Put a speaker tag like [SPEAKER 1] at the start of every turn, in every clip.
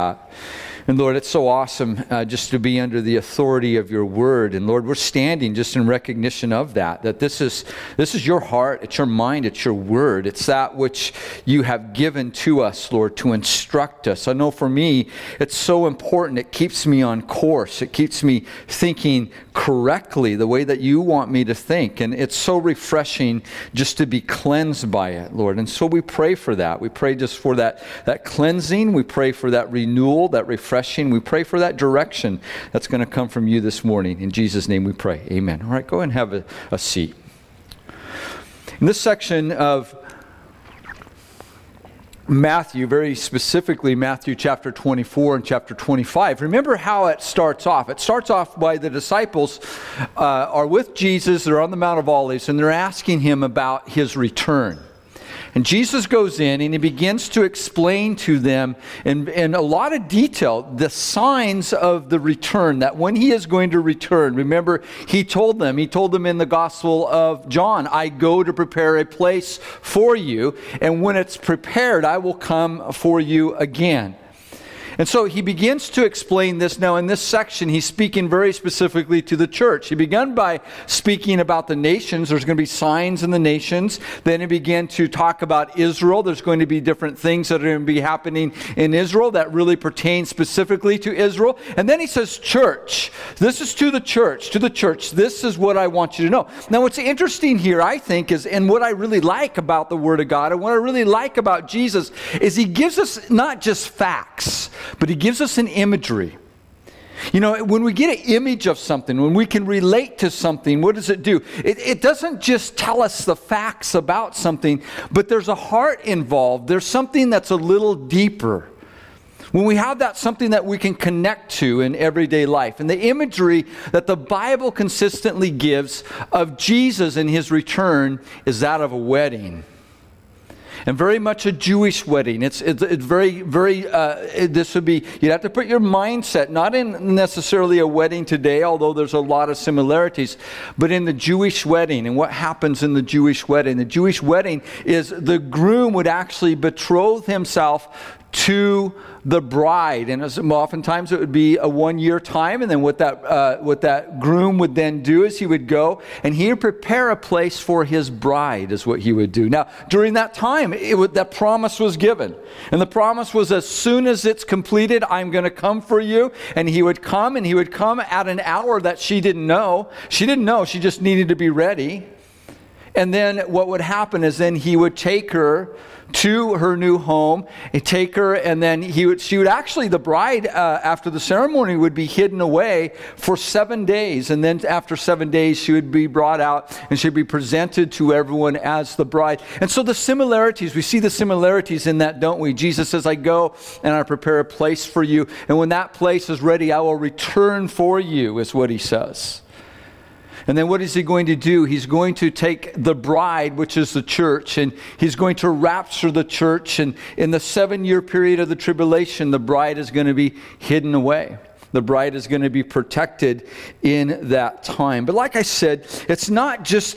[SPEAKER 1] And Lord, it's so awesome just to be under the authority of your word. And Lord, we're standing just in recognition of that this is your heart, it's your mind, it's your word. It's that which you have given to us, Lord, to instruct us. I know for me, it's so important. It keeps me on course. It keeps me thinking correctly the way that you want me to think. And it's so refreshing just to be cleansed by it, Lord. And so we pray for that. We pray just for that cleansing. We pray for that renewal, that refreshing. We pray for that direction that's going to come from you this morning. In Jesus' name we pray. Amen. All right, go ahead and have a seat. In this section of Matthew, very specifically Matthew chapter 24 and chapter 25. Remember how it starts off. It starts off by the disciples are with Jesus. They're on the Mount of Olives, and they're asking him about his return. And Jesus goes in and he begins to explain to them in a lot of detail the signs of the return, that when he is going to return. Remember, he told them in the Gospel of John, I go to prepare a place for you, and when it's prepared, I will come for you again. And so he begins to explain this. Now in this section, he's speaking very specifically to the church. He began by speaking about the nations. There's going to be signs in the nations. Then he began to talk about Israel. There's going to be different things that are going to be happening in Israel that really pertain specifically to Israel. And then he says, church. This is to the church. To the church. This is what I want you to know. Now what's interesting here, I think, is, and what I really like about the Word of God, and what I really like about Jesus, is he gives us not just facts, but he gives us an imagery. You know, when we get an image of something, when we can relate to something, what does it do? It doesn't just tell us the facts about something, but there's a heart involved. There's something that's a little deeper. When we have that, something that we can connect to in everyday life. And the imagery that the Bible consistently gives of Jesus and his return is that of a wedding. And very much a Jewish wedding. It's very, very, this would be, you'd have to put your mindset, not in necessarily a wedding today, although there's a lot of similarities, but in the Jewish wedding. And what happens in the Jewish wedding? The Jewish wedding is the groom would actually betroth himself to the bride, and oftentimes it would be a 1-year time. And then what that groom would then do is he would go and he would prepare a place for his bride, is what he would do. Now, during that time, that promise was given, and the promise was, as soon as it's completed, I'm going to come for you. And he would come, and he would come at an hour that she didn't know. She didn't know. She just needed to be ready. And then what would happen is then he would take her to her new home, and take her, and then she would actually, the bride, after the ceremony, would be hidden away for 7 days. And then after 7 days, she would be brought out and she'd be presented to everyone as the bride. And so the similarities, we see the similarities in that, don't we? Jesus says, I go and I prepare a place for you. And when that place is ready, I will return for you, is what he says. And then what is he going to do? He's going to take the bride, which is the church, and he's going to rapture the church. And in the 7-year period of the tribulation, the bride is going to be hidden away. The bride is going to be protected in that time. But like I said, it's not just,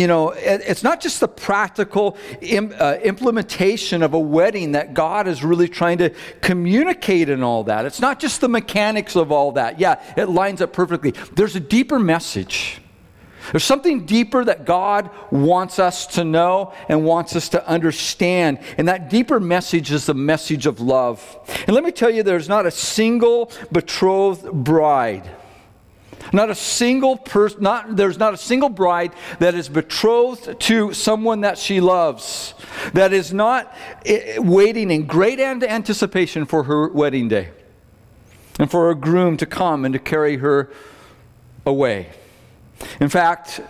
[SPEAKER 1] it's not just the practical implementation of a wedding that God is really trying to communicate in all that. It's not just the mechanics of all that. Yeah, it lines up perfectly. There's a deeper message. There's something deeper that God wants us to know and wants us to understand. And that deeper message is the message of love. And let me tell you, there's not a single betrothed bride. Not a single person, there's not a single bride that is betrothed to someone that she loves, that is not waiting in great anticipation for her wedding day and for her groom to come and to carry her away. In fact,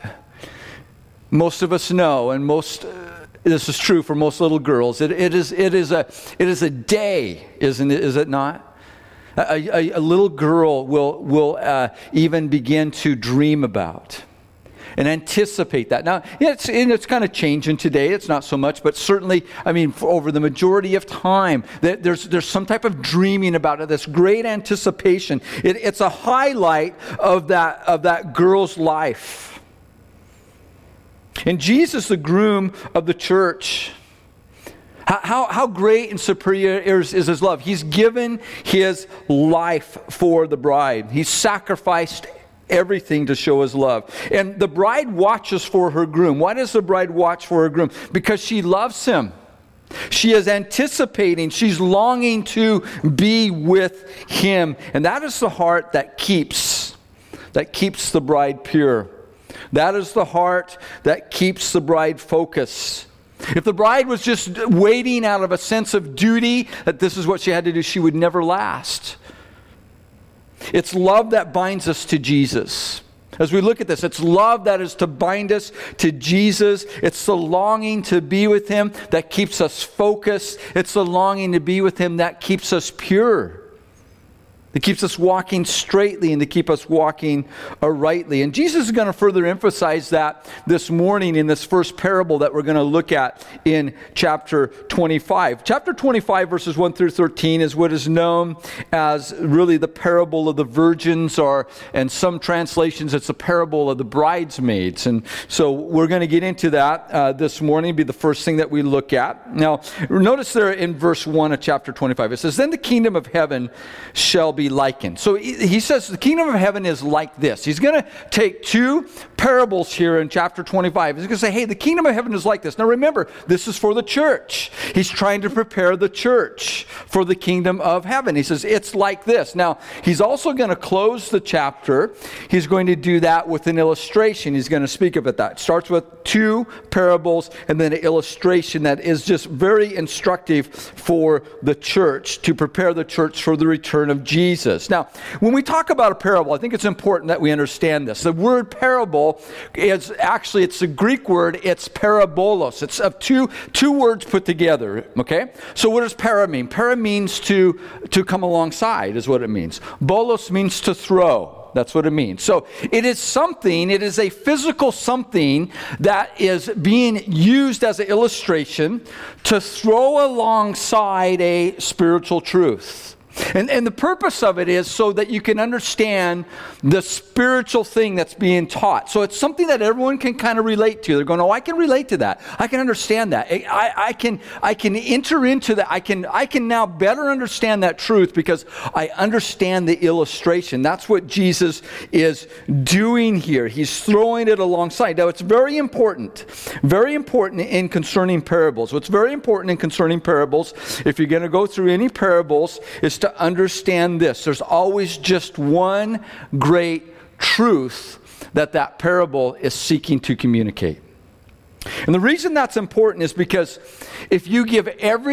[SPEAKER 1] most of us know, and this is true for most little girls, it is a day, is it not? A little girl will even begin to dream about and anticipate that. Now, it's kind of changing today. It's not so much, but certainly, over the majority of time, there's some type of dreaming about it, this great anticipation. It's a highlight of that girl's life. And Jesus, the groom of the church, How great and superior is his love? He's given his life for the bride. He's sacrificed everything to show his love. And the bride watches for her groom. Why does the bride watch for her groom? Because she loves him. She is anticipating, she's longing to be with him. And that is the heart that keeps the bride pure. That is the heart that keeps the bride focused. If the bride was just waiting out of a sense of duty, that this is what she had to do, she would never last. It's love that binds us to Jesus. As we look at this, it's love that is to bind us to Jesus. It's the longing to be with him that keeps us focused. It's the longing to be with him that keeps us pure. That keeps us walking straightly and to keep us walking rightly. And Jesus is going to further emphasize that this morning in this first parable that we're going to look at in chapter 25. Chapter 25, verses 1 through 13 is what is known as really the parable of the virgins, or in some translations it's the parable of the bridesmaids. And so we're going to get into that this morning, be the first thing that we look at. Now, notice there in verse 1 of chapter 25, it says, "Then the kingdom of heaven shall be likened." So he says the kingdom of heaven is like this. He's going to take two parables here in chapter 25. He's going to say, hey, the kingdom of heaven is like this. Now remember, this is for the church. He's trying to prepare the church for the kingdom of heaven. He says, it's like this. Now, he's also going to close the chapter. He's going to do that with an illustration. He's going to speak about that. It starts with two parables and then an illustration that is just very instructive for the church, to prepare the church for the return of Jesus. Now, when we talk about a parable, I think it's important that we understand this. The word parable is actually, it's a Greek word, it's parabolos. It's of two words put together, okay? So what does para mean? Para means to come alongside is what it means. Bolos means to throw. That's what it means. So it is something, it is a physical something that is being used as an illustration to throw alongside a spiritual truth. And the purpose of it is so that you can understand the spiritual thing that's being taught. So it's something that everyone can kind of relate to. They're going, oh, I can relate to that. I can understand that. I can enter into that. I can now better understand that truth because I understand the illustration. That's what Jesus is doing here. He's throwing it alongside. Now, it's very important in concerning parables. What's very important in concerning parables, if you're going to go through any parables, is to understand this. There's always just one great truth that parable is seeking to communicate. And the reason that's important is because if you give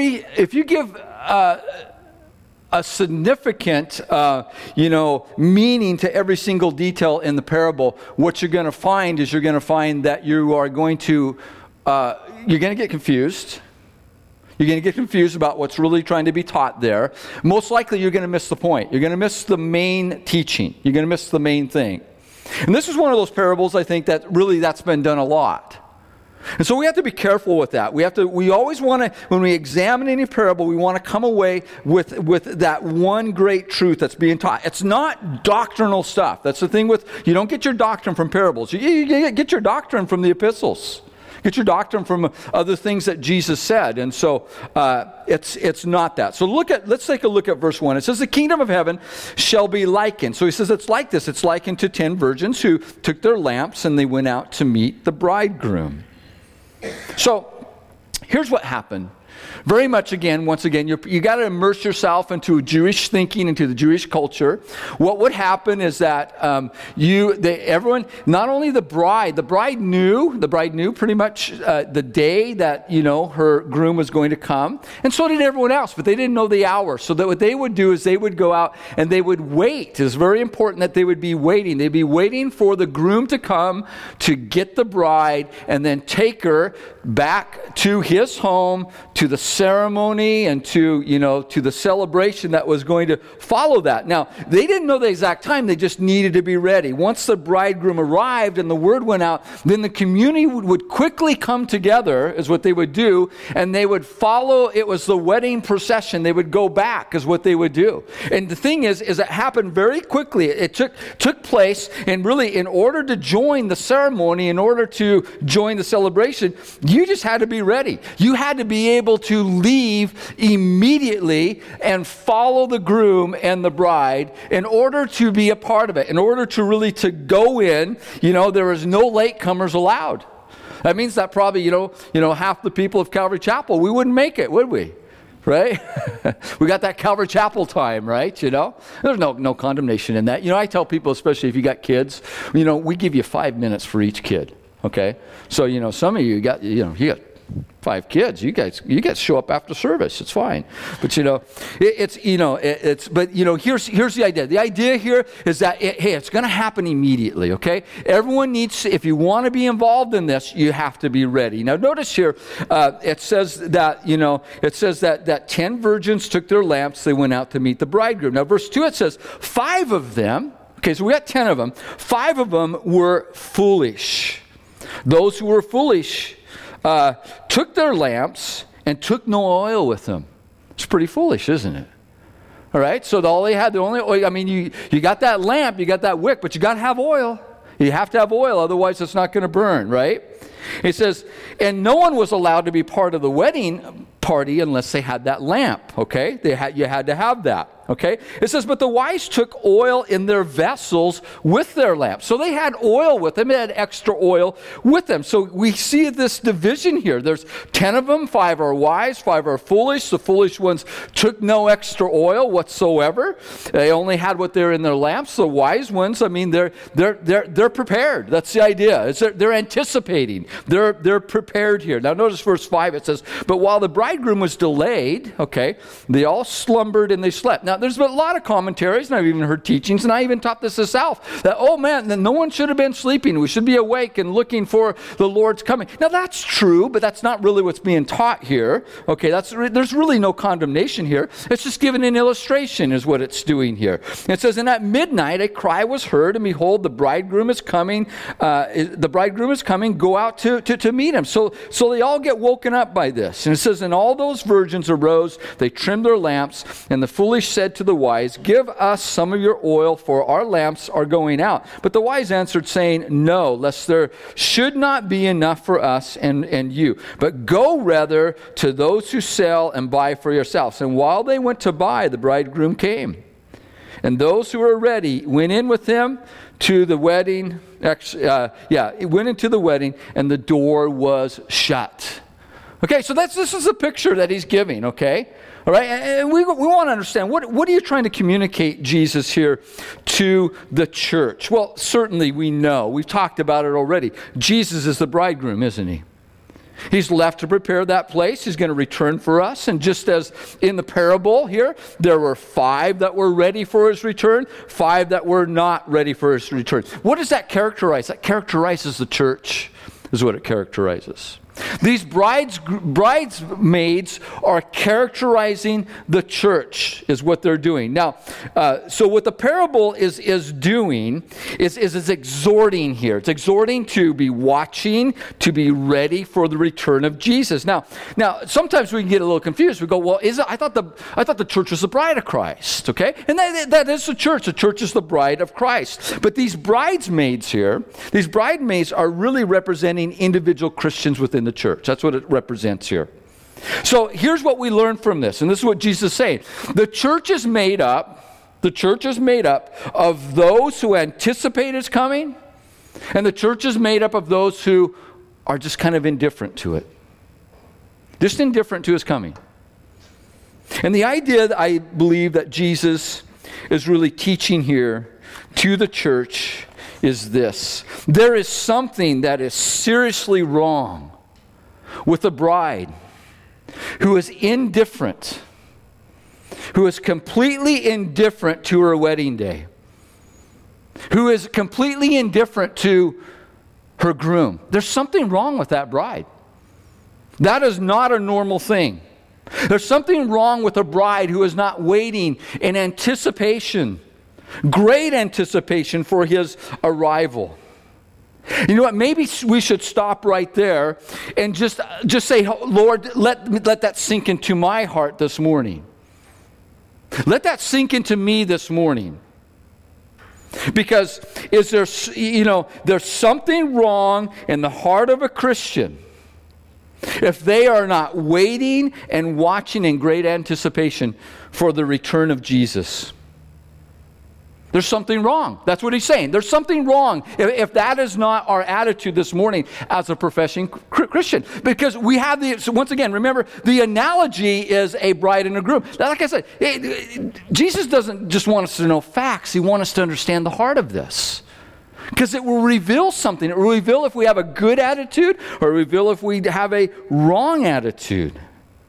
[SPEAKER 1] a significant meaning to every single detail in the parable, what you're going to find is that you're going to get confused. You're going to get confused about what's really trying to be taught there. Most likely you're going to miss the point. You're going to miss the main teaching. You're going to miss the main thing. And this is one of those parables, I think, that's been done a lot. And so we have to be careful with that. We always want to, when we examine any parable, we want to come away with that one great truth that's being taught. It's not doctrinal stuff. That's the thing you don't get your doctrine from parables. You get your doctrine from the epistles. Get your doctrine from other things that Jesus said. And so it's not that. So let's take a look at verse 1. It says, the kingdom of heaven shall be likened. So he says it's like this. It's likened to 10 virgins who took their lamps and they went out to meet the bridegroom. So here's what happened. Very much once again, you got to immerse yourself into Jewish thinking, into the Jewish culture. What would happen is that everyone, not only the bride knew pretty much the day that her groom was going to come, and so did everyone else, but they didn't know the hour. So that what they would do is they would go out and they would wait. It's very important that they would be waiting. They'd be waiting for the groom to come to get the bride and then take her back to his home, to the ceremony and to the celebration that was going to follow that. Now, they didn't know the exact time. They just needed to be ready. Once the bridegroom arrived and the word went out, then the community would quickly come together, is what they would do, and they would follow. It was the wedding procession. They would go back, is what they would do. And the thing is it happened very quickly. It took place, and really, in order to join the ceremony, in order to join the celebration, you just had to be ready. You had to be able able to leave immediately and follow the groom and the bride in order to be a part of it, in order to really to go in. There is no latecomers allowed. That means that probably, half the people of Calvary Chapel, we wouldn't make it, would we? Right? We got that Calvary Chapel time, right? There's no condemnation in that. I tell people, especially if you got kids, we give you 5 minutes for each kid. Okay? So, some of you got 5 kids. You guys show up after service. It's fine. But here's the idea. The idea here is that it's going to happen immediately. Okay, everyone needs. If you want to be involved in this, you have to be ready. Now, notice here, it says that 10 virgins took their lamps. They went out to meet the bridegroom. Now, verse 2, it says 5 of them. Okay, so we got 10 of them. 5 of them were foolish. Those who were foolish took their lamps and took no oil with them. It's pretty foolish, isn't it? All right, so all they had, the only oil, you got that lamp, you got that wick, but you got to have oil. You have to have oil, otherwise it's not going to burn, right? It says, and no one was allowed to be part of the wedding party unless they had that lamp, okay? You had to have that. Okay? It says, but the wise took oil in their vessels with their lamps. So they had oil with them. They had extra oil with them. So we see this division here. There's 10 of them. 5 are wise. 5 are foolish. The foolish ones took no extra oil whatsoever. They only had what they're in their lamps. The wise ones, they're prepared. That's the idea. They're anticipating. They're prepared here. Now notice verse 5. It says, but while the bridegroom was delayed, okay, they all slumbered and they slept. Now, there's been a lot of commentaries, and I've even heard teachings, and I even taught this myself, that, then no one should have been sleeping. We should be awake and looking for the Lord's coming. Now, that's true, but that's not really what's being taught here. Okay, there's really no condemnation here. It's just giving an illustration is what it's doing here. It says, and at midnight a cry was heard, and behold, the bridegroom is coming. Go out to meet him. So they all get woken up by this. And it says, and all those virgins arose, they trimmed their lamps, and the foolish said to the wise, give us some of your oil, for our lamps are going out. But the wise answered, saying, no, lest there should not be enough for us and you. But go rather to those who sell and buy for yourselves. And while they went to buy, the bridegroom came. And those who were ready went in with him to the wedding. It went into the wedding, and the door was shut. Okay, so this is a picture that he's giving, okay? All right, and we want to understand, what are you trying to communicate, Jesus, here to the church? Well, certainly we know. We've talked about it already. Jesus is the bridegroom, isn't he? He's left to prepare that place. He's going to return for us. And just as in the parable here, there were 5 that were ready for his return, 5 that were not ready for his return. What does that characterize? That characterizes the church, is what it characterizes. These bridesmaids are characterizing the church, is what they're doing. Now, so what the parable is doing is exhorting here. It's exhorting to be watching, to be ready for the return of Jesus. Now, sometimes we can get a little confused. We go, well, I thought the church was the bride of Christ, okay? And that is the church. The church is the bride of Christ. But these bridesmaids here, these bridesmaids are really representing individual Christians within the church. That's what it represents here. So here's what we learn from this, and this is what Jesus is saying. The church is made up of those who anticipate his coming, and the church is made up of those who are just kind of indifferent to it. Just indifferent to his coming. And the idea that I believe that Jesus is really teaching here to the church is this. There is something that is seriously wrong with a bride who is indifferent, who is completely indifferent to her wedding day, who is completely indifferent to her groom. There's something wrong with that bride. That is not a normal thing. There's something wrong with a bride who is not waiting in anticipation, great anticipation for his arrival. You know what? Maybe we should stop right there and just say, Lord, let that sink into my heart this morning. Let that sink into me this morning. Because there's something wrong in the heart of a Christian if they are not waiting and watching in great anticipation for the return of Jesus. There's something wrong. That's what he's saying. There's something wrong if that is not our attitude this morning as a professing Christian. Because we have so once again, remember, the analogy is a bride and a groom. Now, like I said, Jesus doesn't just want us to know facts. He wants us to understand the heart of this. Because it will reveal something. It will reveal if we have a good attitude or reveal if we have a wrong attitude.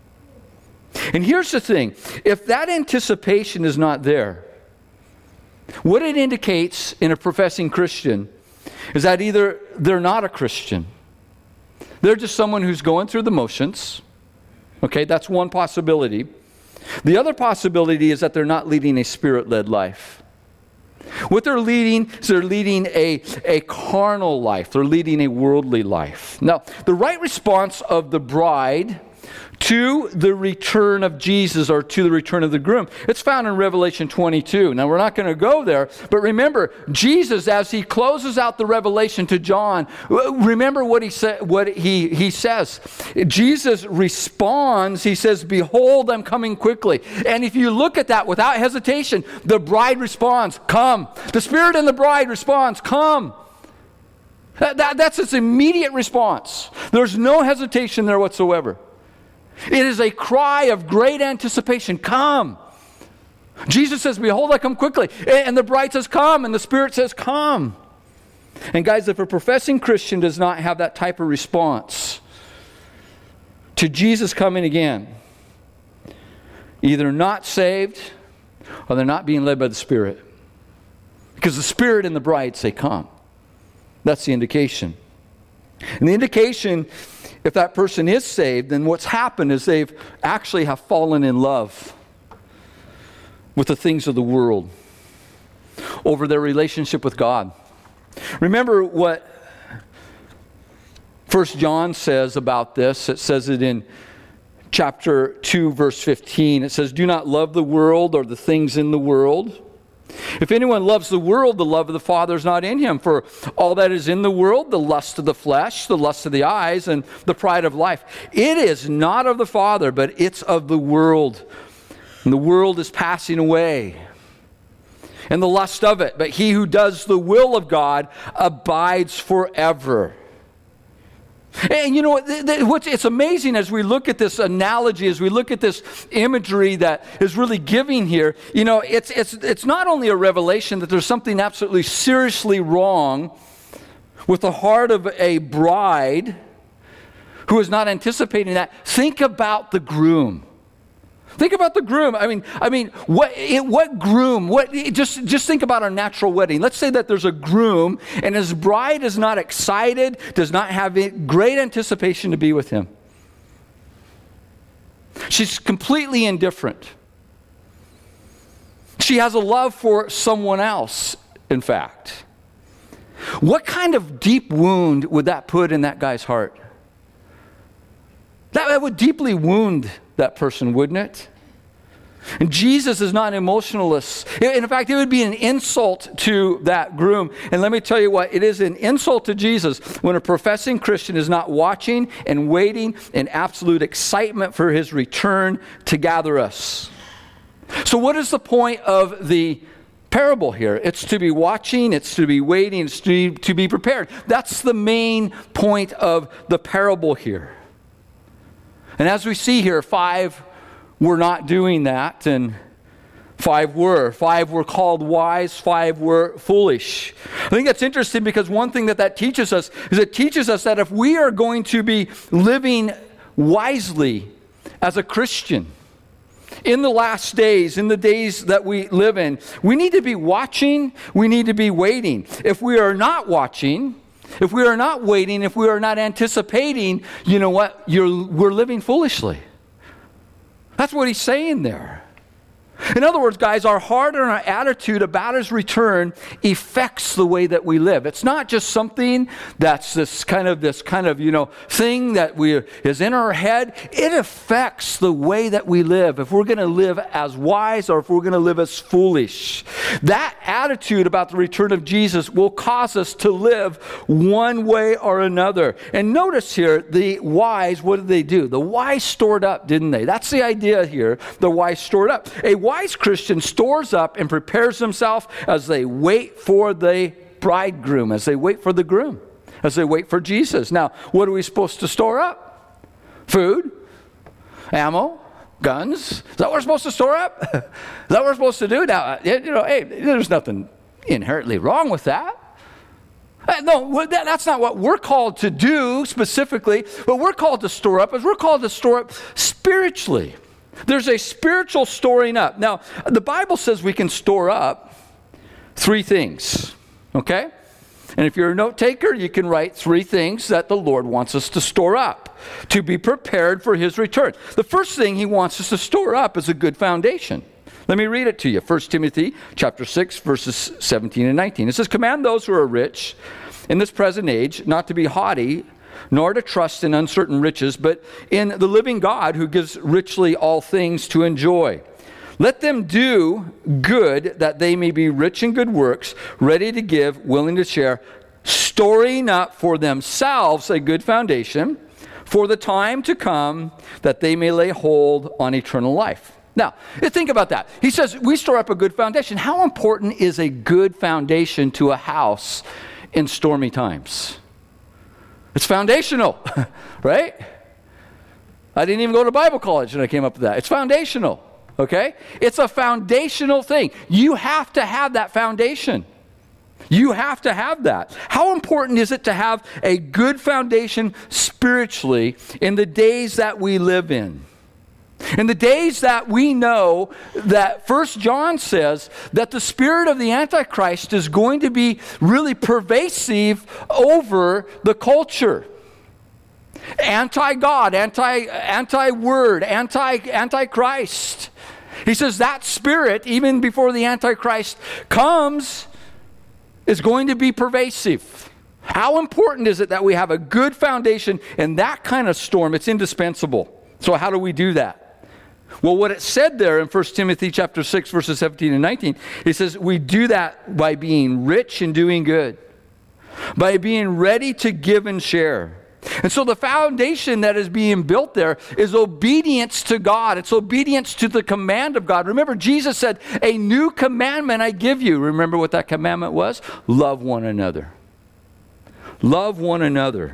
[SPEAKER 1] And here's the thing. If that anticipation is not there, what it indicates in a professing Christian is that either they're not a Christian. They're just someone who's going through the motions. Okay, that's one possibility. The other possibility is that they're not leading a Spirit-led life. What they're leading is they're leading a carnal life. They're leading a worldly life. Now, the right response of the bride to the return of Jesus, or to the return of the groom, it's found in Revelation 22. Now, we're not going to go there, but remember, Jesus, as he closes out the revelation to John, remember what he says. Jesus responds, he says, "Behold, I'm coming quickly." And if you look at that without hesitation, the bride responds, "Come." The Spirit and the bride responds, "Come." That's its immediate response. There's no hesitation there whatsoever. It is a cry of great anticipation. Come. Jesus says, "Behold, I come quickly." And the bride says, "Come." And the Spirit says, "Come." And guys, if a professing Christian does not have that type of response to Jesus coming again, either not saved or they're not being led by the Spirit. Because the Spirit and the bride say, "Come." That's the indication. And the indication, if that person is saved, then what's happened is they've actually have fallen in love with the things of the world over their relationship with God. Remember what 1 John says about this. It says it in chapter 2, verse 15. It says, "Do not love the world or the things in the world. If anyone loves the world, the love of the Father is not in him. For all that is in the world, the lust of the flesh, the lust of the eyes, and the pride of life, it is not of the Father, but it's of the world. And the world is passing away, and the lust of it. But he who does the will of God abides forever." And you know what? It's amazing as we look at this analogy, as we look at this imagery that is really giving here. You know, it's not only a revelation that there's something absolutely seriously wrong with the heart of a bride who is not anticipating that. Think about the groom. Think about the groom. I mean, what groom? Just think about our natural wedding. Let's say that there's a groom and his bride is not excited, does not have great anticipation to be with him. She's completely indifferent. She has a love for someone else, in fact. What kind of deep wound would that put in that guy's heart? That would deeply wound that person, wouldn't it? And Jesus is not an emotionalist. In fact, it would be an insult to that groom. And let me tell you what, it is an insult to Jesus when a professing Christian is not watching and waiting in absolute excitement for his return to gather us. So what is the point of the parable here? It's to be watching, it's to be waiting, it's to be prepared. That's the main point of the parable here. And as we see here, 5 were not doing that, and 5 were. 5 were called wise, 5 were foolish. I think that's interesting because one thing that teaches us is it teaches us that if we are going to be living wisely as a Christian in the last days, in the days that we live in, we need to be watching, we need to be waiting. If we are not watching, if we are not waiting, if we are not anticipating, you know what? We're living foolishly. That's what he's saying there. In other words, guys, our heart and our attitude about his return affects the way that we live. It's not just something that's this kind of thing that is in our head. It affects the way that we live. If we're going to live as wise or if we're going to live as foolish. That attitude about the return of Jesus will cause us to live one way or another. And notice here, the wise, what did they do? The wise stored up, didn't they? That's the idea here. The wise stored up. A wise Christian stores up and prepares himself as they wait for the bridegroom, as they wait for the groom, as they wait for Jesus. Now, what are we supposed to store up? Food, ammo, guns. Is that what we're supposed to store up? Is that what we're supposed to do? Now, hey, there's nothing inherently wrong with that. No, that's not what we're called to do specifically. What we're called to store up is we're called to store up spiritually. There's a spiritual storing up. Now, the Bible says we can store up 3 things, okay? And if you're a note taker, you can write 3 things that the Lord wants us to store up to be prepared for his return. The first thing he wants us to store up is a good foundation. Let me read it to you. 1 Timothy chapter 6, verses 17 and 19. It says, "Command those who are rich in this present age not to be haughty, nor to trust in uncertain riches, but in the living God who gives richly all things to enjoy. Let them do good that they may be rich in good works, ready to give, willing to share, storing up for themselves a good foundation for the time to come, that they may lay hold on eternal life." Now, think about that. He says we store up a good foundation. How important is a good foundation to a house in stormy times? It's foundational, right? I didn't even go to Bible college when I came up with that. It's foundational, okay? It's a foundational thing. You have to have that foundation. You have to have that. How important is it to have a good foundation spiritually in the days that we live in? In the days that we know that 1 John says that the spirit of the Antichrist is going to be really pervasive over the culture. Anti-God, anti-word, anti-Christ. He says that spirit, even before the Antichrist comes, is going to be pervasive. How important is it that we have a good foundation in that kind of storm? It's indispensable. So how do we do that? Well, what it said there in 1 Timothy chapter 6, verses 17 and 19, it says we do that by being rich and doing good, by being ready to give and share. And so the foundation that is being built there is obedience to God. It's obedience to the command of God. Remember, Jesus said, "A new commandment I give you." Remember what that commandment was? Love one another. Love one another.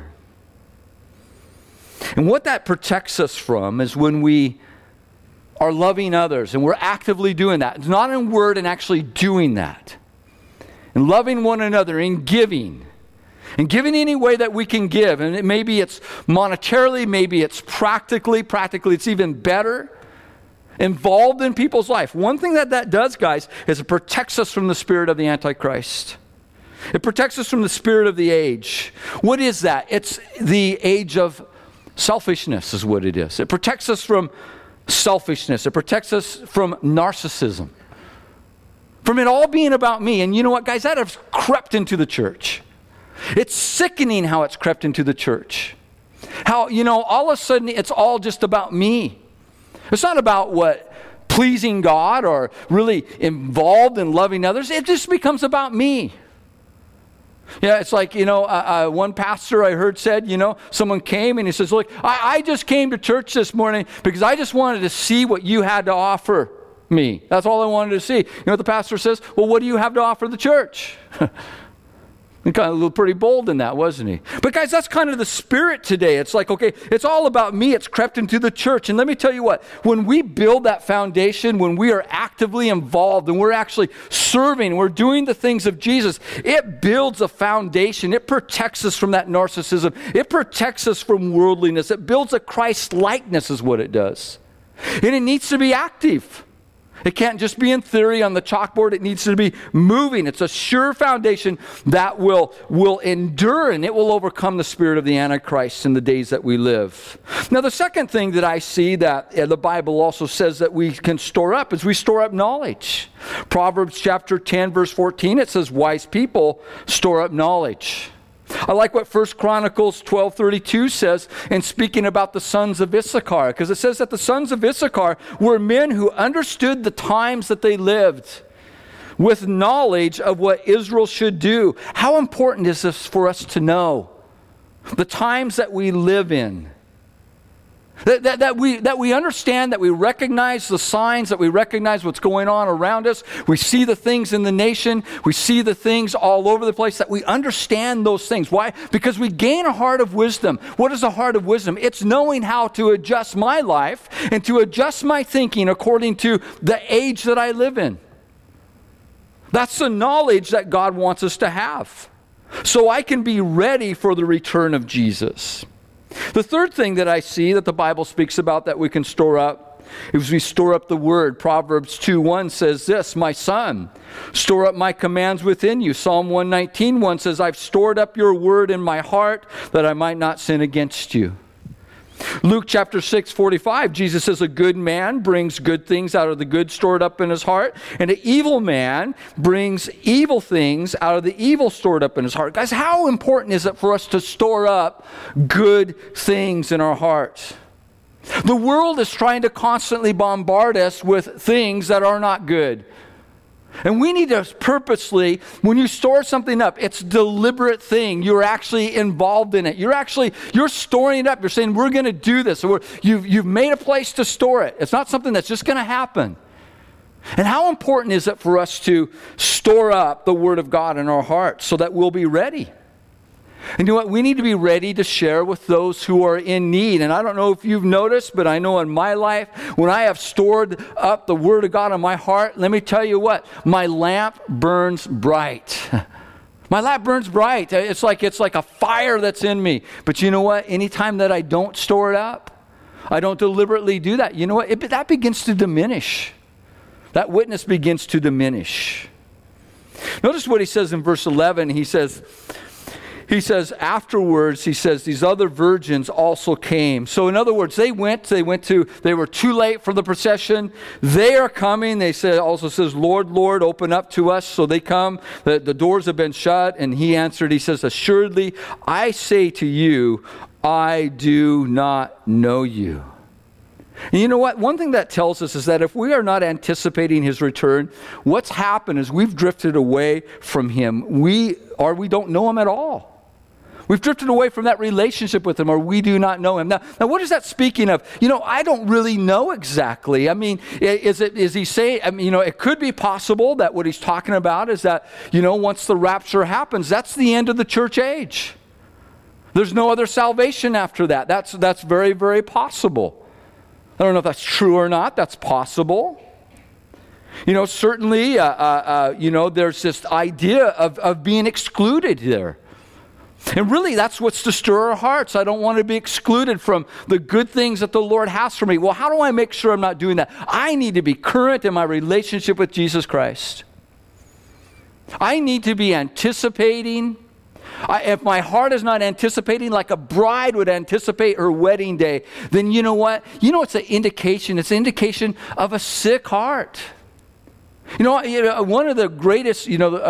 [SPEAKER 1] And what that protects us from is when we are loving others, and we're actively doing that. It's not in word and actually doing that. And loving one another and giving. And giving any way that we can give. And maybe it's monetarily, maybe it's practically it's even better. Involved in people's life. One thing that does, guys, is it protects us from the spirit of the Antichrist. It protects us from the spirit of the age. What is that? It's the age of selfishness is what it is. It protects us from selfishness. It protects us from narcissism. From it all being about me. And you know what, guys? That has crept into the church. It's sickening how it's crept into the church. How, all of a sudden it's all just about me. It's not about what pleasing God or really involved in loving others. It just becomes about me. Yeah, it's like, one pastor I heard said, someone came and he says, "Look, I just came to church this morning because I just wanted to see what you had to offer me. That's all I wanted to see." You know what the pastor says? "Well, what do you have to offer the church?" And kind of a little pretty bold in that, wasn't he? But guys, that's kind of the spirit today. It's like, okay, it's all about me. It's crept into the church. And let me tell you what, when we build that foundation, when we are actively involved and we're actually serving, we're doing the things of Jesus, it builds a foundation. It protects us from that narcissism. It protects us from worldliness. It builds a Christ-likeness is what it does. And it needs to be active. It can't just be in theory on the chalkboard. It needs to be moving. It's a sure foundation that will endure, and it will overcome the spirit of the Antichrist in the days that we live. Now, the second thing that I see that the Bible also says that we can store up is we store up knowledge. Proverbs chapter 10, verse 14, it says, wise people store up knowledge. I like what 1 Chronicles 12:32 says in speaking about the sons of Issachar, because it says that the sons of Issachar were men who understood the times that they lived with knowledge of what Israel should do. How important is this for us to know? The times that we live in. That we understand, that we recognize the signs, that we recognize what's going on around us. We see the things in the nation. We see the things all over the place, that we understand those things. Why? Because we gain a heart of wisdom. What is a heart of wisdom? It's knowing how to adjust my life and to adjust my thinking according to the age that I live in. That's the knowledge that God wants us to have, so I can be ready for the return of Jesus. The third thing that I see that the Bible speaks about that we can store up is we store up the Word. Proverbs 2:1 says this, my son, store up my commands within you. Psalm 119:1 says, I've stored up your word in my heart that I might not sin against you. Luke chapter 6:45, Jesus says, a good man brings good things out of the good stored up in his heart, and an evil man brings evil things out of the evil stored up in his heart. Guys, how important is it for us to store up good things in our hearts? The world is trying to constantly bombard us with things that are not good. And we need to purposely, when you store something up, it's a deliberate thing. You're actually involved in it. You're storing it up. You're saying, we're going to do this. Or you've made a place to store it. It's not something that's just going to happen. And how important is it for us to store up the Word of God in our hearts so that we'll be ready? And you know what? We need to be ready to share with those who are in need. And I don't know if you've noticed, but I know in my life, when I have stored up the Word of God in my heart, let me tell you what, my lamp burns bright. My lamp burns bright. It's like a fire that's in me. But you know what? Anytime that I don't store it up, I don't deliberately do that, you know what? That begins to diminish. That witness begins to diminish. Notice what he says in verse 11. He says, afterwards, he says, these other virgins also came. So in other words, they were too late for the procession. They are coming. Also says, Lord, Lord, open up to us. So they come. The doors have been shut. And he answered, he says, assuredly, I say to you, I do not know you. And you know what? One thing that tells us is that if we are not anticipating his return, what's happened is we've drifted away from him. We don't know him at all. We've drifted away from that relationship with him, or we do not know him. Now what is that speaking of? I don't really know exactly. I mean, is he saying, it could be possible that what he's talking about is that, once the rapture happens, that's the end of the church age. There's no other salvation after that. That's very, very possible. I don't know if that's true or not. That's possible. Certainly, there's this idea of being excluded there. And really, that's what's to stir our hearts. I don't want to be excluded from the good things that the Lord has for me. Well, how do I make sure I'm not doing that? I need to be current in my relationship with Jesus Christ. I need to be anticipating. If my heart is not anticipating like a bride would anticipate her wedding day, then you know what? It's an indication. It's an indication of a sick heart. One of the greatest,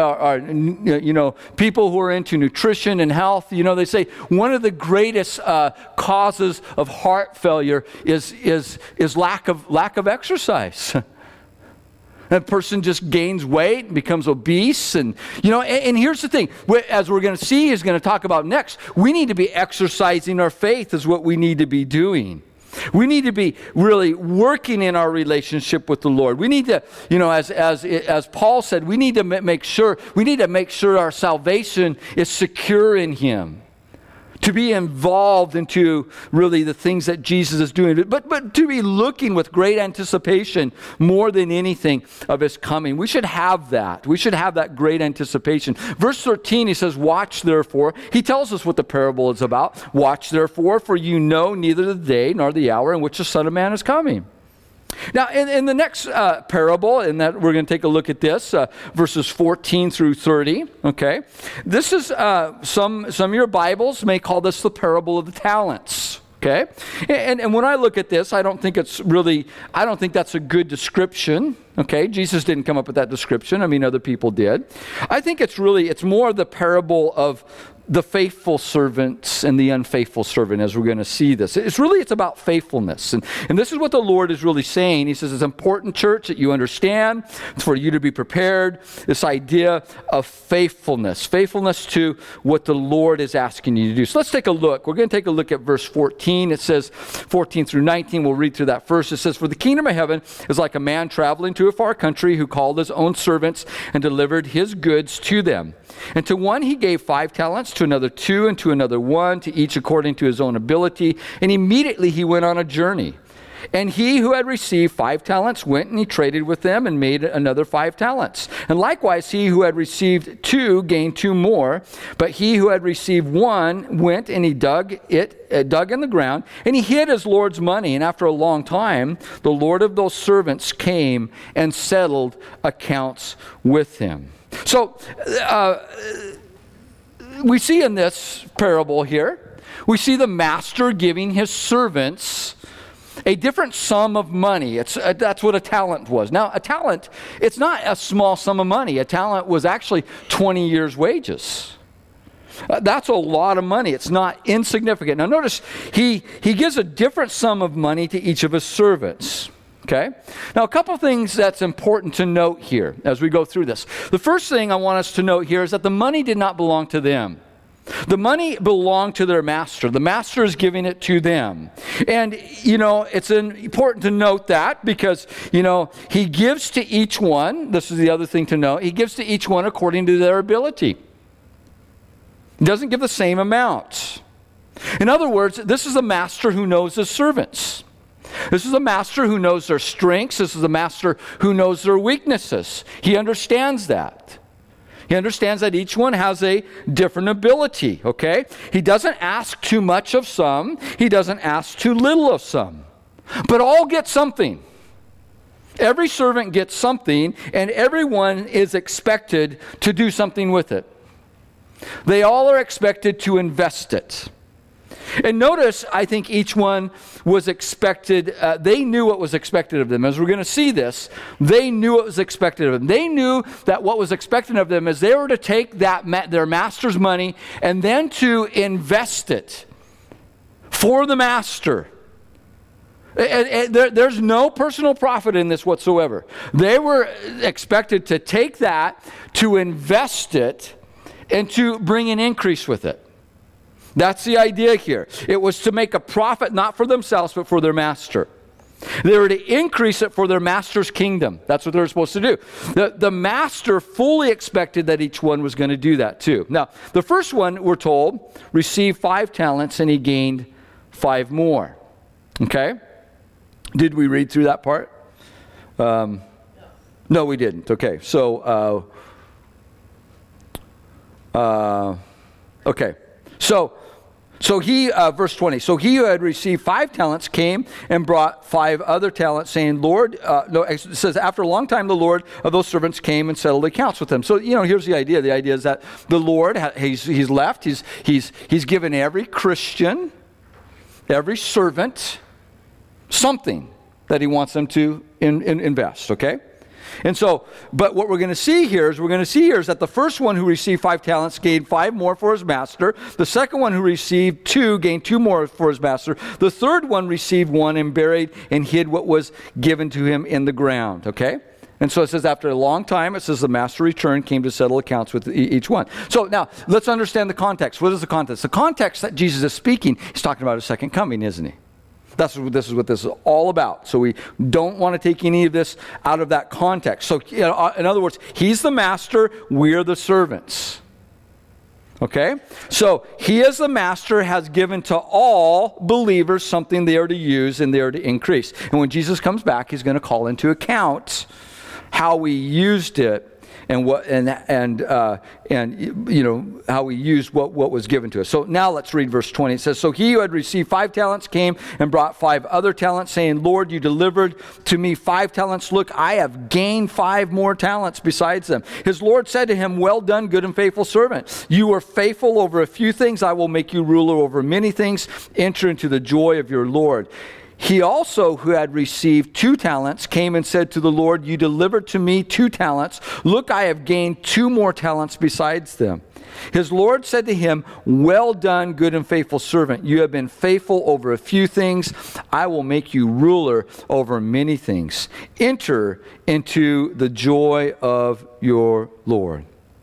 [SPEAKER 1] people who are into nutrition and health, they say one of the greatest causes of heart failure is lack of exercise. That person just gains weight and becomes obese. And here's the thing. As we're going to see, he's going to talk about next, we need to be exercising our faith is what we need to be doing. We need to be really working in our relationship with the Lord. We need to, as Paul said, we need to make sure our salvation is secure in him. To be involved into really the things that Jesus is doing, but to be looking with great anticipation more than anything of his coming. We should have that. We should have that great anticipation. Verse 13, he says, watch therefore. He tells us what the parable is about. Watch therefore, for you know neither the day nor the hour in which the Son of Man is coming. Now, in the next parable, and that we're going to take a look at this, verses 14 through 30, okay? This is, some of your Bibles may call this the parable of the talents, okay? And when I look at this, I don't think that's a good description, okay? Jesus didn't come up with that description. I mean, other people did. I think it's more the parable of the faithful servants and the unfaithful servant, as we're going to see this. It's about faithfulness. And this is what the Lord is really saying. He says it's important, church, that you understand. It's for you to be prepared. This idea of faithfulness to what the Lord is asking you to do. So let's take a look. We're going to take a look at verse 14. It says 14 through 19. We'll read through that first. It says, "For the kingdom of heaven is like a man traveling to a far country who called his own servants and delivered his goods to them. And to one he gave 5 talents, to another 2, and to another 1, to each according to his own ability. And immediately he went on a journey. And he who had received 5 talents went and he traded with them and made another 5 talents. And likewise he who had received 2 gained 2 more. But he who had received 1 went and he dug in the ground, and he hid his Lord's money. And after a long time, the Lord of those servants came and settled accounts with him." So, we see in this parable here, we see the master giving his servants a different sum of money. That's what a talent was. Now, a talent, it's not a small sum of money. A talent was actually 20 years' wages. That's a lot of money. It's not insignificant. Now, notice he gives a different sum of money to each of his servants. Okay? Now, a couple things that's important to note here as we go through this. The first thing I want us to note here is that the money did not belong to them. The money belonged to their master. The master is giving it to them. And, it's important to note that because, he gives to each one. This is the other thing to note. He gives to each one according to their ability. He doesn't give the same amount. In other words, this is a master who knows his servants. This is a master who knows their strengths. This is a master who knows their weaknesses. He understands that. He understands that each one has a different ability, okay? He doesn't ask too much of some. He doesn't ask too little of some. But all get something. Every servant gets something, and everyone is expected to do something with it. They all are expected to invest it. And notice, I think each one was expected, they knew what was expected of them. As we're going to see this, they knew what was expected of them. They knew that what was expected of them is they were to take their master's money and then to invest it for the master. There's no personal profit in this whatsoever. They were expected to take that, to invest it, and to bring an increase with it. That's the idea here. It was to make a profit not for themselves, but for their master. They were to increase it for their master's kingdom. That's what they were supposed to do. The master fully expected that each one was going to do that too. Now, the first one, we're told, received 5 talents and he gained 5 more. Okay? Did we read through that part? No, we didn't. Okay, so, okay. So he, verse 20, so he who had received 5 talents came and brought 5 other talents, saying, Lord, it says, after a long time the Lord of those servants came and settled accounts with them. So, here's the idea. The idea is that the Lord, he's left, he's given every Christian, every servant, something that he wants them to invest, okay? And so, but what we're going to see here is that the first one who received 5 talents gained 5 more for his master. The second one who received 2 gained 2 more for his master. The third one received 1 and buried and hid what was given to him in the ground. Okay? And so it says after a long time, it says the master returned, came to settle accounts with each one. So now, let's understand the context. What is the context? The context that Jesus is speaking, he's talking about his second coming, isn't he? This is what this is all about. So we don't want to take any of this out of that context. So in other words, he's the master, we're the servants. Okay? So he as the master has given to all believers something they are to use and they are to increase. And when Jesus comes back, he's going to call into account how we used it how we used what was given to us. So now let's read verse 20. It says, "So he who had received 5 talents came and brought 5 other talents, saying, 'Lord, you delivered to me 5 talents. Look, I have gained 5 more talents besides them.' His Lord said to him, 'Well done, good and faithful servant. You were faithful over a few things. I will make you ruler over many things. Enter into the joy of your Lord.' He also, who had received 2 talents, came and said to the Lord, 'You delivered to me 2 talents. Look, I have gained 2 more talents besides them.' His Lord said to him, 'Well done, good and faithful servant. You have been faithful over a few things. I will make you ruler over many things. Enter into the joy of your Lord.'"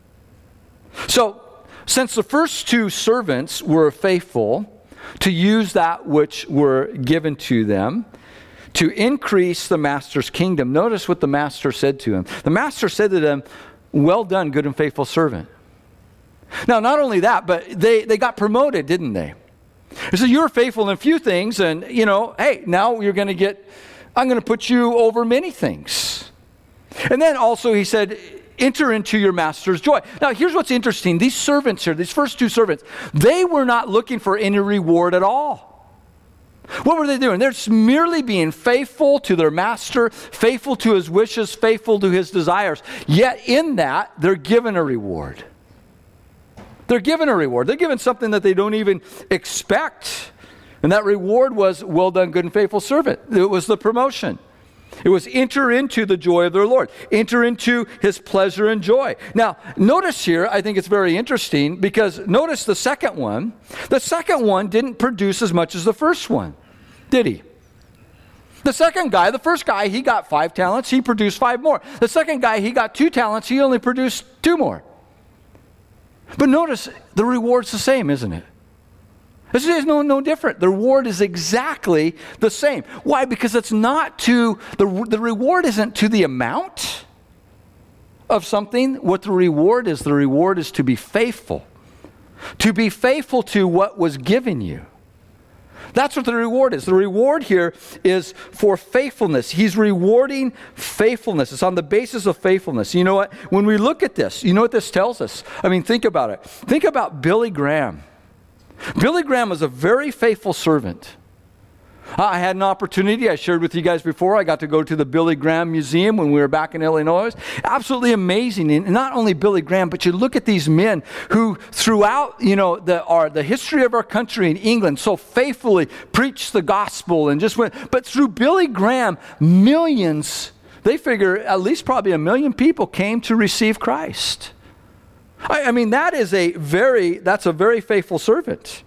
[SPEAKER 1] So, since the first 2 servants were faithful to use that which were given to them to increase the master's kingdom, notice what the master said to him. The master said to them, "Well done, good and faithful servant." Now, not only that, but they got promoted, didn't they? So you were faithful in a few things, and, hey, now I'm going to put you over many things. And then also he said, "Enter into your master's joy." Now, here's what's interesting. These servants here, these first 2 servants, they were not looking for any reward at all. What were they doing? They're just merely being faithful to their master, faithful to his wishes, faithful to his desires. Yet in that, they're given a reward. They're given a reward. They're given something that they don't even expect. And that reward was, "Well done, good and faithful servant." It was the promotion. It was enter into the joy of their Lord. Enter into his pleasure and joy. Now, notice here, I think it's very interesting, because notice the second one. The second one didn't produce as much as the first one, did he? The second guy, the first guy, he got 5 talents. He produced 5 more. The second guy, he got 2 talents. He only produced 2 more. But notice, the reward's the same, isn't it? This is no different. The reward is exactly the same. Why? Because it's not the reward isn't to the amount of something. What the reward is to be faithful. To be faithful to what was given you. That's what the reward is. The reward here is for faithfulness. He's rewarding faithfulness. It's on the basis of faithfulness. You know what? When we look at this, you know what this tells us? I mean, think about it. Think about Billy Graham. Billy Graham was a very faithful servant. I had an opportunity, I shared with you guys before, I got to go to the Billy Graham Museum when we were back in Illinois. Absolutely amazing. And not only Billy Graham, but you look at these men who throughout, the history of our country in England so faithfully preached the gospel and just went. But through Billy Graham, millions, they figure at least probably 1 million people came to receive Christ. I mean, that's a very faithful servant.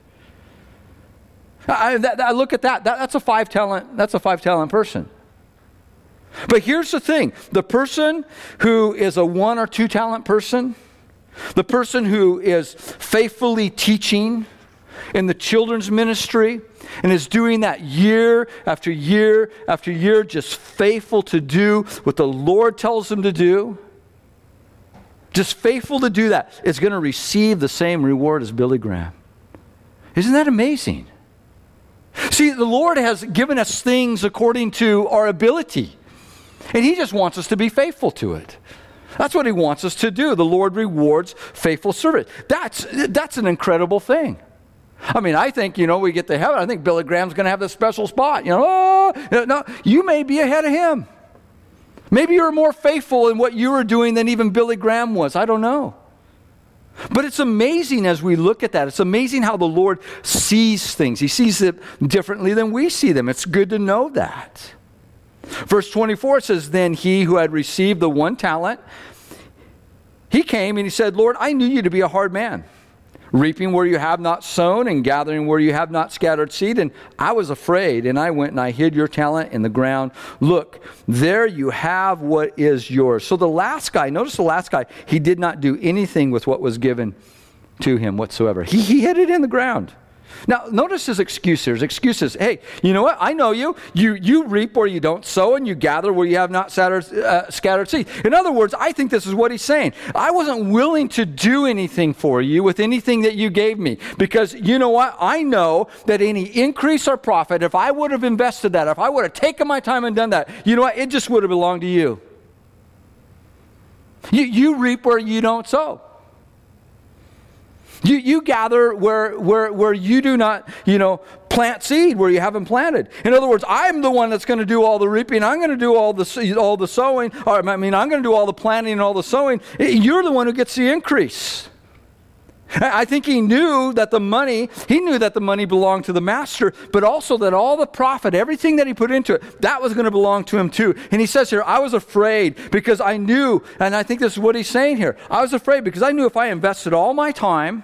[SPEAKER 1] I look at that. That's a 5 talent person. But here's the thing: the person who is a 1 or 2 talent person, the person who is faithfully teaching in the children's ministry and is doing that year after year after year, just faithful to do what the Lord tells them to do. Just faithful to do that, is going to receive the same reward as Billy Graham. Isn't that amazing? See, the Lord has given us things according to our ability. And he just wants us to be faithful to it. That's what he wants us to do. The Lord rewards faithful servants. That's an incredible thing. I mean, I think, we get to heaven, I think Billy Graham's going to have this special spot. No, you may be ahead of him. Maybe you're more faithful in what you were doing than even Billy Graham was. I don't know. But it's amazing as we look at that. It's amazing how the Lord sees things. He sees it differently than we see them. It's good to know that. Verse 24 says, "Then he who had received the 1 talent, he came and he said, 'Lord, I knew you to be a hard man, reaping where you have not sown and gathering where you have not scattered seed. And I was afraid, and I went and I hid your talent in the ground. Look, there you have what is yours.'" So the last guy, notice the last guy, he did not do anything with what was given to him whatsoever. He hid it in the ground. Now, notice his excuse here. His excuse is, hey, you know what? I know you. You reap where you don't sow, and you gather where you have not scattered seed. In other words, I think this is what he's saying. I wasn't willing to do anything for you with anything that you gave me. Because you know what? I know that any increase or profit, if I would have invested that, if I would have taken my time and done that, you know what? It just would have belonged to you. You reap where you don't sow. You gather where you do not, plant seed where you haven't planted. In other words, I'm the one that's going to do all the reaping. I'm going to do all the sowing. I'm going to do all the planting and all the sowing. You're the one who gets the increase. I think he knew that the money belonged to the master, but also that all the profit, everything that he put into it, that was going to belong to him too. And he says here, I was afraid because I knew, and I think this is what he's saying here, I was afraid because I knew if I invested all my time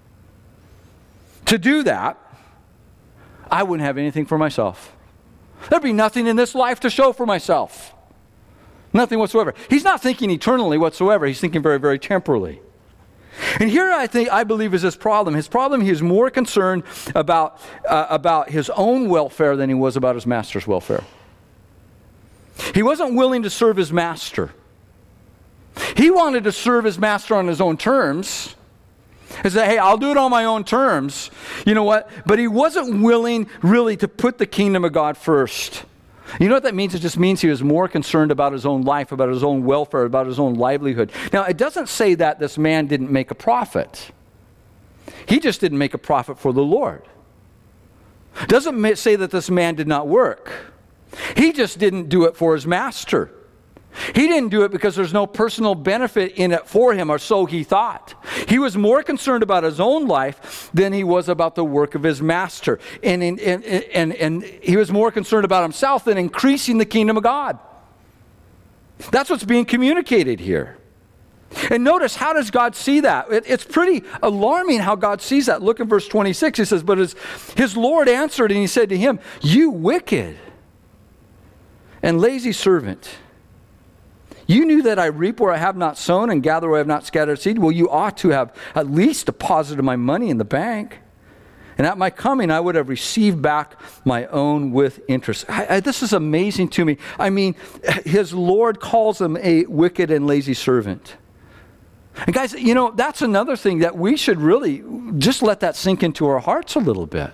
[SPEAKER 1] to do that, I wouldn't have anything for myself. There'd be nothing in this life to show for myself. Nothing whatsoever. He's not thinking eternally whatsoever. He's thinking very, very temporally. And here I believe is his problem. His problem, he is more concerned about his own welfare than he was about his master's welfare. He wasn't willing to serve his master. He wanted to serve his master on his own terms. He said, hey, I'll do it on my own terms. You know what? But he wasn't willing really to put the kingdom of God first. You know what that means? It just means he was more concerned about his own life, about his own welfare, about his own livelihood. Now, it doesn't say that this man didn't make a profit. He just didn't make a profit for the Lord. It doesn't say that this man did not work. He just didn't do it for his master. He didn't do it because there's no personal benefit in it for him, or so he thought. He was more concerned about his own life than he was about the work of his master. And he was more concerned about himself than increasing the kingdom of God. That's what's being communicated here. And notice, how does God see that? It's pretty alarming how God sees that. Look at verse 26. He says, but his Lord answered and he said to him, you wicked and lazy servant. You knew that I reap where I have not sown and gather where I have not scattered seed. Well, you ought to have at least deposited my money in the bank. And at my coming, I would have received back my own with interest. This is amazing to me. I mean, his Lord calls him a wicked and lazy servant. And guys, that's another thing that we should really just let that sink into our hearts a little bit.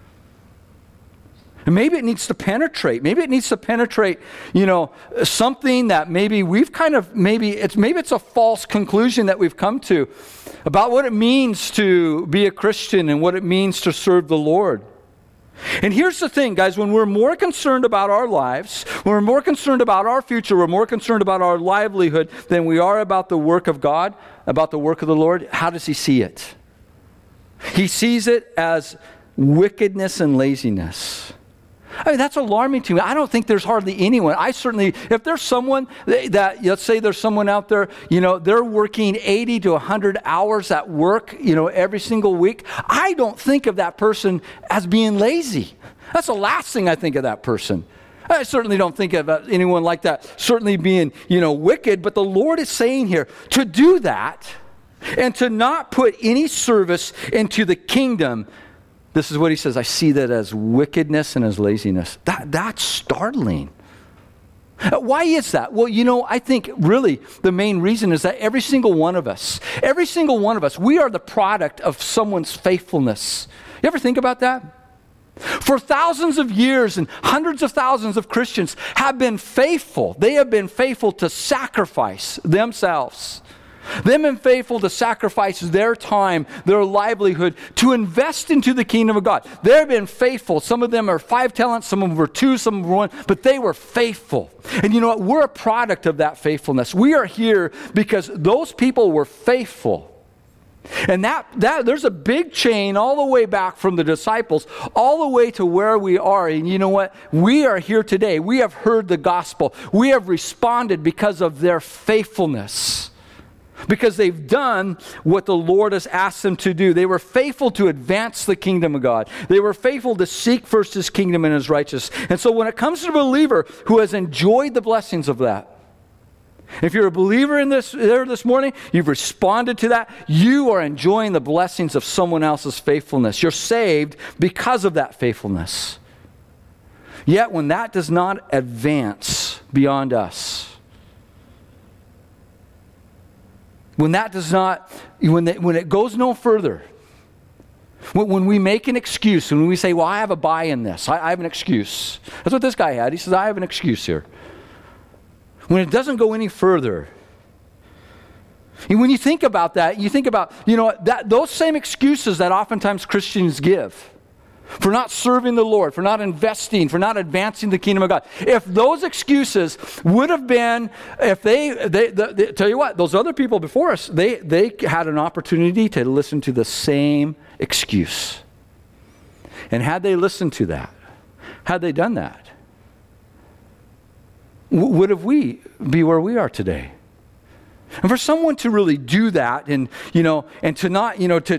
[SPEAKER 1] And maybe it needs to penetrate. Maybe it needs to penetrate, something that maybe we've maybe it's a false conclusion that we've come to about what it means to be a Christian and what it means to serve the Lord. And here's the thing, guys, when we're more concerned about our lives, when we're more concerned about our future, we're more concerned about our livelihood than we are about the work of God, about the work of the Lord, how does he see it? He sees it as wickedness and laziness. I mean, that's alarming to me. I don't think there's hardly anyone. If there's someone that, let's say there's someone out there, they're working 80 to 100 hours at work, every single week. I don't think of that person as being lazy. That's the last thing I think of that person. I certainly don't think of anyone like that certainly being, wicked. But the Lord is saying here, to do that and to not put any service into the kingdom, this is what he says, I see that as wickedness and as laziness. That's startling. Why is that? Well, I think really the main reason is that every single one of us, we are the product of someone's faithfulness. You ever think about that? For thousands of years and hundreds of thousands of Christians have been faithful. They have been faithful to sacrifice themselves. They've been faithful to sacrifice their time, their livelihood, to invest into the kingdom of God. They've been faithful. Some of them are 5 talents, some of them were 2, some of them were 1, but they were faithful. And you know what? We're a product of that faithfulness. We are here because those people were faithful. And that there's a big chain all the way back from the disciples, all the way to where we are. And you know what? We are here today. We have heard the gospel. We have responded because of their faithfulness. Because they've done what the Lord has asked them to do. They were faithful to advance the kingdom of God. They were faithful to seek first his kingdom and his righteousness. And so when it comes to a believer who has enjoyed the blessings of that, if you're a believer in this morning, you've responded to that, you are enjoying the blessings of someone else's faithfulness. You're saved because of that faithfulness. Yet when that does not advance beyond us, when it goes no further, when we make an excuse, when we say, well, I have a buy in this, I have an excuse. That's what this guy had. He says, I have an excuse here. When it doesn't go any further, And when you think about that, you think about, those same excuses that oftentimes Christians give for not serving the Lord, for not investing, for not advancing the kingdom of God. If those excuses would have been, if they tell you what, those other people before us, they had an opportunity to listen to the same excuse. And had they listened to that, had they done that, would have we be where we are today? And for someone to really do that, and to not,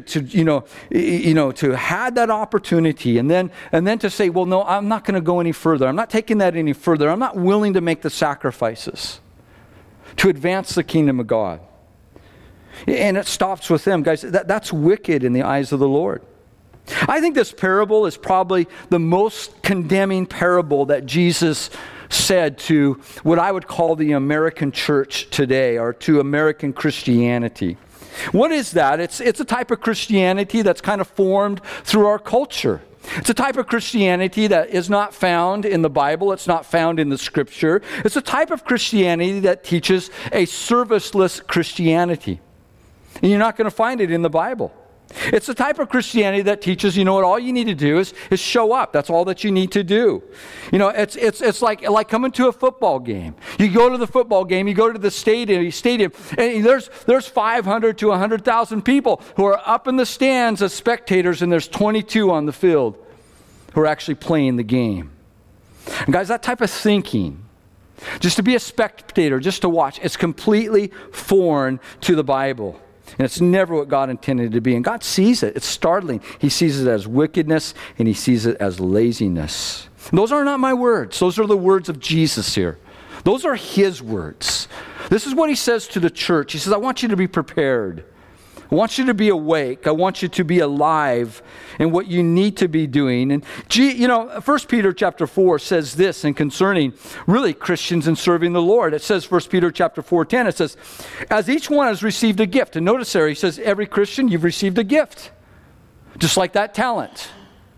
[SPEAKER 1] to had that opportunity, and then to say, well, no, I'm not going to go any further. I'm not taking that any further. I'm not willing to make the sacrifices to advance the kingdom of God. And it stops with them, guys. That's wicked in the eyes of the Lord. I think this parable is probably the most condemning parable that Jesus said to what I would call the American church today, or to American Christianity. What is that? It's a type of Christianity that's kind of formed through our culture. It's a type of Christianity that is not found in the Bible. It's not found in the Scripture. It's a type of Christianity that teaches a serviceless Christianity. And you're not going to find it in the Bible. It's the type of Christianity that teaches, all you need to do is show up. That's all that you need to do. It's like coming to a football game. You go to the football game, you go to the stadium, and there's 500 to 100,000 people who are up in the stands as spectators, and there's 22 on the field who are actually playing the game. And guys, that type of thinking, just to be a spectator, just to watch, it's completely foreign to the Bible. And it's never what God intended it to be. And God sees it. It's startling. He sees it as wickedness, and he sees it as laziness. And those are not my words. Those are the words of Jesus here. Those are his words. This is what he says to the church. He says, I want you to be prepared. I want you to be awake. I want you to be alive in what you need to be doing. And 1 Peter chapter 4 says this, and concerning really Christians and serving the Lord. It says, 1 Peter chapter 4:10, it says, as each one has received a gift. And notice there, he says, every Christian, you've received a gift. Just like that talent.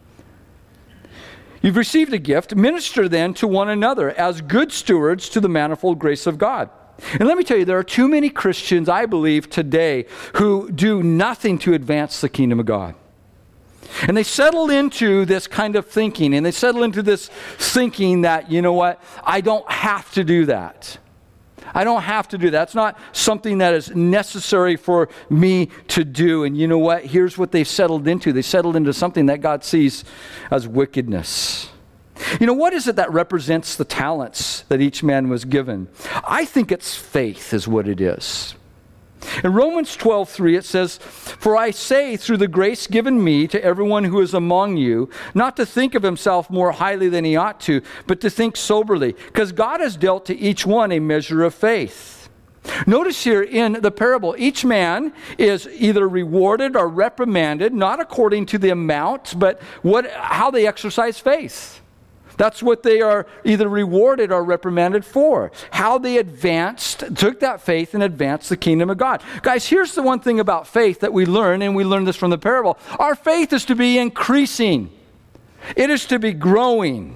[SPEAKER 1] You've received a gift. Minister then to one another as good stewards to the manifold grace of God. And let me tell you, there are too many Christians, I believe, today who do nothing to advance the kingdom of God. And they settle into this kind of thinking, and they settle into this thinking that, I don't have to do that. I don't have to do that. It's not something that is necessary for me to do. And you know what? Here's what they've settled into. They settled into something that God sees as wickedness. What is it that represents the talents that each man was given? I think it's faith is what it is. In Romans 12:3 it says, for I say through the grace given me to everyone who is among you, not to think of himself more highly than he ought to, but to think soberly, because God has dealt to each one a measure of faith. Notice here in the parable, each man is either rewarded or reprimanded, not according to the amount, but how they exercise faith. That's what they are either rewarded or reprimanded for. How they took that faith and advanced the kingdom of God. Guys, here's the one thing about faith that we learn, and we learn this from the parable. Our faith is to be increasing. It is to be growing.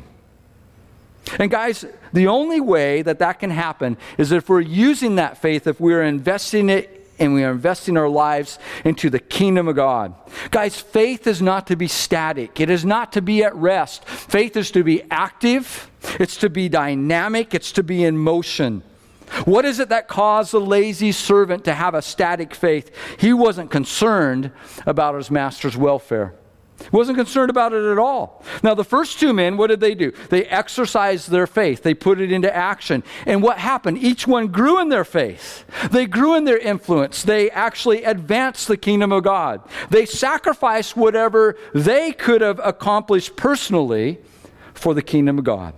[SPEAKER 1] And guys, the only way that can happen is if we're using that faith, if we're investing it, and we are investing our lives into the kingdom of God. Guys, faith is not to be static. It is not to be at rest. Faith is to be active. It's to be dynamic. It's to be in motion. What is it that caused the lazy servant to have a static faith? He wasn't concerned about his master's welfare. He wasn't concerned about it at all. Now, the first two men, what did they do? They exercised their faith. They put it into action. And what happened? Each one grew in their faith. They grew in their influence. They actually advanced the kingdom of God. They sacrificed whatever they could have accomplished personally for the kingdom of God.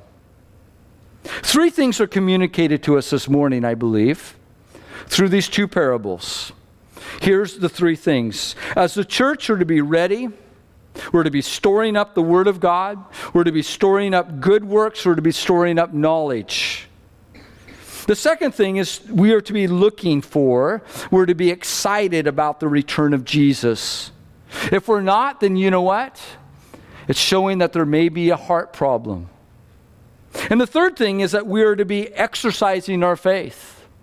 [SPEAKER 1] Three things are communicated to us this morning, I believe, through these two parables. Here's the three things. As the church are to be ready, we're to be storing up the Word of God. We're to be storing up good works. We're to be storing up knowledge. The second thing is we are to be looking for, we're to be excited about the return of Jesus. If we're not, then you know what? It's showing that there may be a heart problem. And the third thing is that we are to be exercising our faith.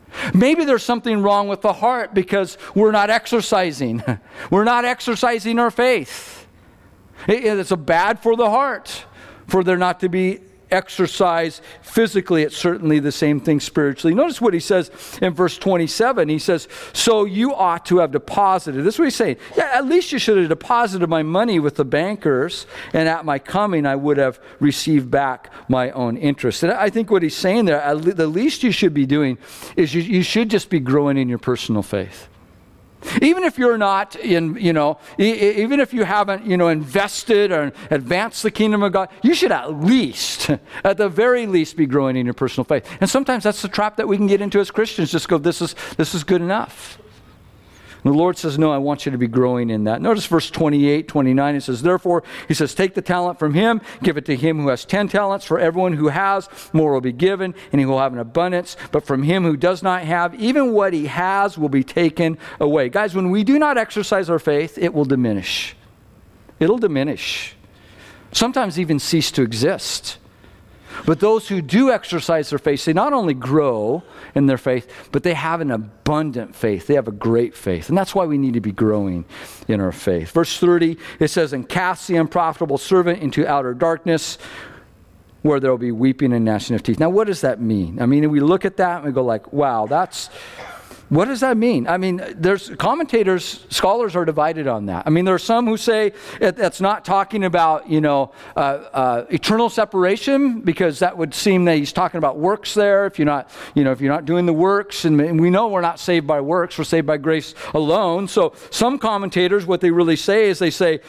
[SPEAKER 1] Maybe there's something wrong with the heart because we're not exercising. We're not exercising our faith. It's bad for the heart for there not to be exercise physically. It's certainly the same thing spiritually. Notice what he says in verse 27. He says, so you ought to have deposited. This is what he's saying. Yeah, at least you should have deposited my money with the bankers, and at my coming I would have received back my own interest. And I think what he's saying there, the least you should be doing is you should just be growing in your personal faith. Even if you're not in, even if you haven't, invested or advanced the kingdom of God, you should at the very least, be growing in your personal faith. And sometimes that's the trap that we can get into as Christians. Just go, this is good enough. And the Lord says, no, I want you to be growing in that. Notice verse 28, 29, it says, therefore, he says, take the talent from him, give it to him who has 10 talents. For everyone who has, more will be given, and he will have an abundance. But from him who does not have, even what he has will be taken away. Guys, when we do not exercise our faith, it will diminish. It'll diminish. Sometimes even cease to exist. But those who do exercise their faith, they not only grow in their faith, but they have an abundant faith. They have a great faith. And that's why we need to be growing in our faith. Verse 30, it says, and cast the unprofitable servant into outer darkness, where there will be weeping and gnashing of teeth. Now, what does that mean? I mean, we look at that and we go like, wow, what does that mean? I mean, there's commentators, scholars are divided on that. I mean, there are some who say that's not talking about, eternal separation, because that would seem that he's talking about works there. If you're not doing the works, and we know we're not saved by works, we're saved by grace alone. So some commentators, what they really say is they say,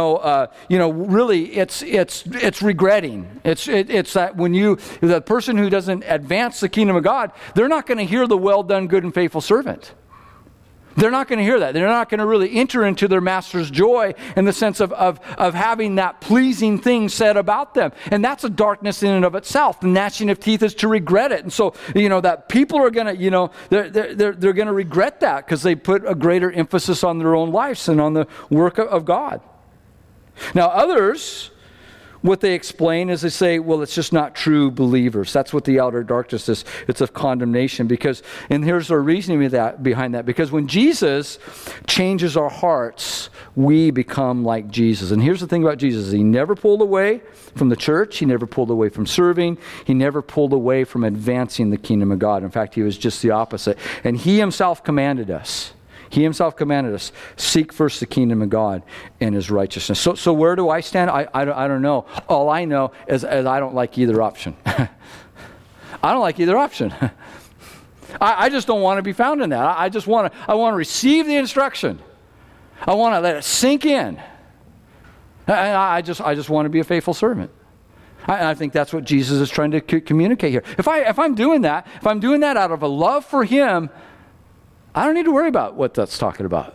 [SPEAKER 1] really it's regretting. It's that when the person who doesn't advance the kingdom of God, they're not going to hear the well done, good and faithful servant. They're not going to hear that. They're not going to really enter into their master's joy in the sense of having that pleasing thing said about them. And that's a darkness in and of itself. The gnashing of teeth is to regret it. And so, that people are going to, they're going to regret that because they put a greater emphasis on their own lives and on the work of God. Now, others, what they explain is they say, well, it's just not true believers. That's what the outer darkness is. It's of condemnation. And here's our reasoning behind that. Because when Jesus changes our hearts, we become like Jesus. And here's the thing about Jesus. He never pulled away from the church. He never pulled away from serving. He never pulled away from advancing the kingdom of God. In fact, he was just the opposite. And he himself commanded us. Seek first the kingdom of God and his righteousness. So where do I stand? I don't know. All I know is I don't like either option. I don't like either option. I just don't want to be found in that. I want to receive the instruction. I want to let it sink in. And I just want to be a faithful servant. I think that's what Jesus is trying to communicate here. If I'm doing that out of a love for him, I don't need to worry about what that's talking about.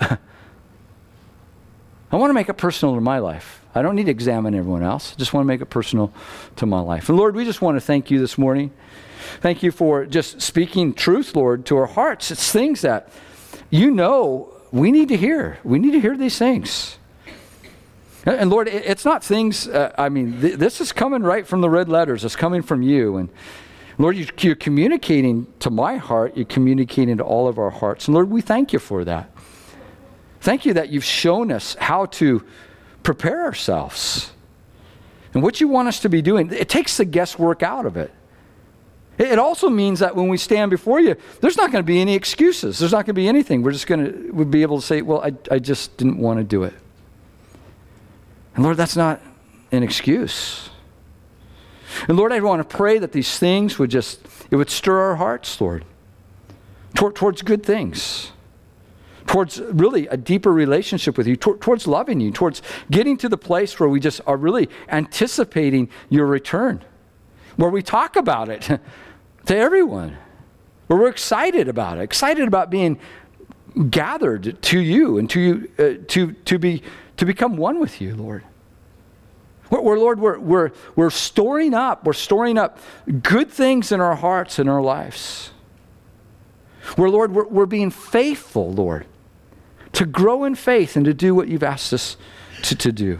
[SPEAKER 1] I want to make it personal to my life. I don't need to examine everyone else. I just want to make it personal to my life. And Lord, we just want to thank you this morning. Thank you for just speaking truth, Lord, to our hearts. It's things that we need to hear. We need to hear these things. And Lord, it's not things, this is coming right from the red letters. It's coming from you. And Lord, you're communicating to my heart. You're communicating to all of our hearts. And Lord, we thank you for that. Thank you that you've shown us how to prepare ourselves and what you want us to be doing. It takes the guesswork out of it. It also means that when we stand before you, there's not going to be any excuses. There's not going to be anything. We'll be able to say, well, I just didn't want to do it. And Lord, that's not an excuse. And Lord, I want to pray that these things would stir our hearts, Lord, towards good things, towards really a deeper relationship with you, towards loving you, towards getting to the place where we just are really anticipating your return, where we talk about it to everyone, where we're excited about being gathered to you and to become one with you, Lord. Lord, we're storing up good things in our hearts and our lives. Lord, we're being faithful, Lord, to grow in faith and to do what you've asked us to do.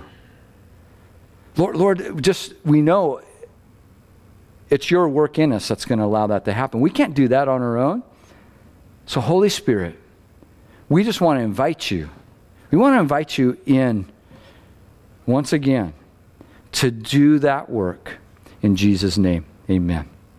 [SPEAKER 1] Lord, we know it's your work in us that's going to allow that to happen. We can't do that on our own. So Holy Spirit, we just want to invite you. We want to invite you in once again to do that work. In Jesus' name, amen.